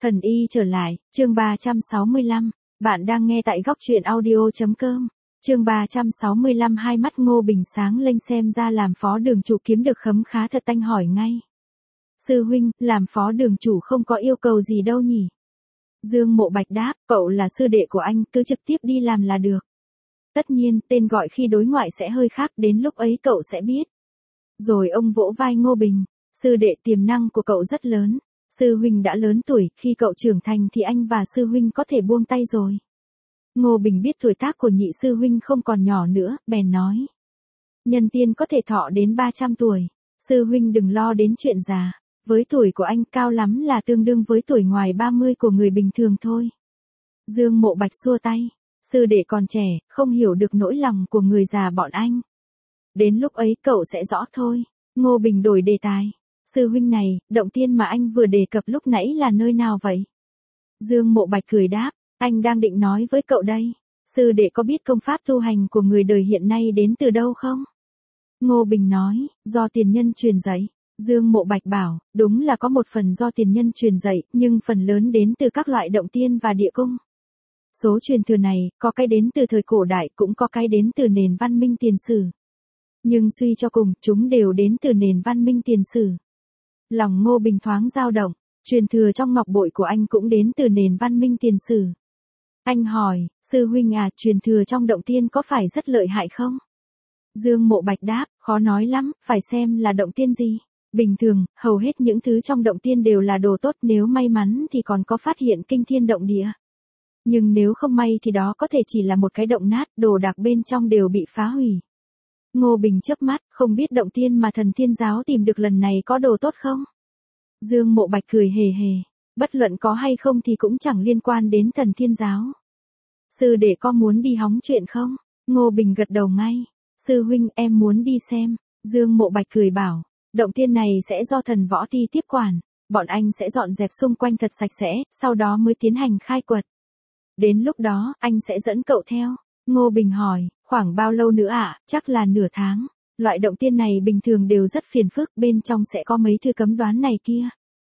Thần y trở lại, chương 365, bạn đang nghe tại góc truyện audio.com. Chương 365 hai mắt Ngô Bình sáng lên xem ra làm phó đường chủ kiếm được khấm khá thật tanh hỏi ngay. Sư huynh, làm phó đường chủ không có yêu cầu gì đâu nhỉ? Dương Mộ Bạch đáp, cậu là sư đệ của anh, cứ trực tiếp đi làm là được. Tất nhiên, tên gọi khi đối ngoại sẽ hơi khác, đến lúc ấy cậu sẽ biết. Rồi ông vỗ vai Ngô Bình, sư đệ tiềm năng của cậu rất lớn. Sư huynh đã lớn tuổi, khi cậu trưởng thành thì anh và sư huynh có thể buông tay rồi. Ngô Bình biết tuổi tác của nhị sư huynh không còn nhỏ nữa, bèn nói. Nhân tiên có thể thọ đến 300 tuổi, sư huynh đừng lo đến chuyện già. Với tuổi của anh cao lắm là tương đương với tuổi ngoài 30 của người bình thường thôi. Dương Mộ Bạch xua tay, sư đệ còn trẻ, không hiểu được nỗi lòng của người già bọn anh. Đến lúc ấy cậu sẽ rõ thôi. Ngô Bình đổi đề tài. Sư huynh này, động tiên mà anh vừa đề cập lúc nãy là nơi nào vậy? Dương Mộ Bạch cười đáp, anh đang định nói với cậu đây. Sư đệ có biết công pháp tu hành của người đời hiện nay đến từ đâu không? Ngô Bình nói, do tiền nhân truyền dạy. Dương Mộ Bạch bảo, đúng là có một phần do tiền nhân truyền dạy, nhưng phần lớn đến từ các loại động tiên và địa cung. Số truyền thừa này, có cái đến từ thời cổ đại, cũng có cái đến từ nền văn minh tiền sử. Nhưng suy cho cùng, chúng đều đến từ nền văn minh tiền sử. Lòng Ngô Bình thoáng dao động, truyền thừa trong ngọc bội của anh cũng đến từ nền văn minh tiền sử. Anh hỏi, sư huynh à, truyền thừa trong động tiên có phải rất lợi hại không? Dương Mộ Bạch đáp, khó nói lắm, phải xem là động tiên gì. Bình thường, hầu hết những thứ trong động tiên đều là đồ tốt, nếu may mắn thì còn có phát hiện kinh thiên động địa. Nhưng nếu không may thì đó có thể chỉ là một cái động nát, đồ đạc bên trong đều bị phá hủy. Ngô Bình chớp mắt, không biết động tiên mà Thần Thiên Giáo tìm được lần này có đồ tốt không? Dương Mộ Bạch cười hề hề, bất luận có hay không thì cũng chẳng liên quan đến Thần Thiên Giáo. Sư đệ có muốn đi hóng chuyện không? Ngô Bình gật đầu ngay. Sư huynh, em muốn đi xem. Dương Mộ Bạch cười bảo, động tiên này sẽ do Thần Võ Ti tiếp quản, bọn anh sẽ dọn dẹp xung quanh thật sạch sẽ, sau đó mới tiến hành khai quật. Đến lúc đó, anh sẽ dẫn cậu theo. Ngô Bình hỏi, khoảng bao lâu nữa ạ? Chắc là nửa tháng. Loại động tiên này bình thường đều rất phiền phức, bên trong sẽ có mấy thư cấm đoán này kia.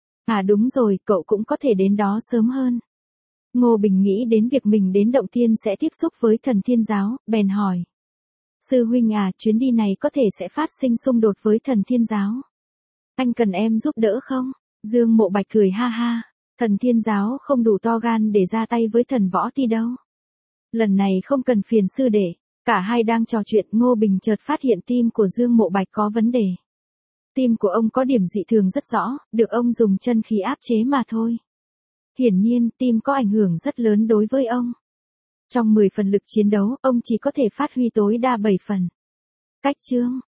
À đúng rồi, cậu cũng có thể đến đó sớm hơn. Ngô Bình nghĩ đến việc mình đến động tiên sẽ tiếp xúc với Thần Thiên Giáo, bèn hỏi. Sư huynh à, chuyến đi này có thể sẽ phát sinh xung đột với Thần Thiên Giáo. Anh cần em giúp đỡ không? Dương Mộ Bạch cười ha ha. Thần Thiên Giáo không đủ to gan để ra tay với Thần Võ Ti đâu. Lần này không cần phiền sư đệ. Cả hai đang trò chuyện, Ngô Bình chợt phát hiện tim của Dương Mộ Bạch có vấn đề. Tim của ông có điểm dị thường rất rõ, được ông dùng chân khí áp chế mà thôi. Hiển nhiên, tim có ảnh hưởng rất lớn đối với ông. Trong 10 phần lực chiến đấu, ông chỉ có thể phát huy tối đa 7 phần. Cách chương,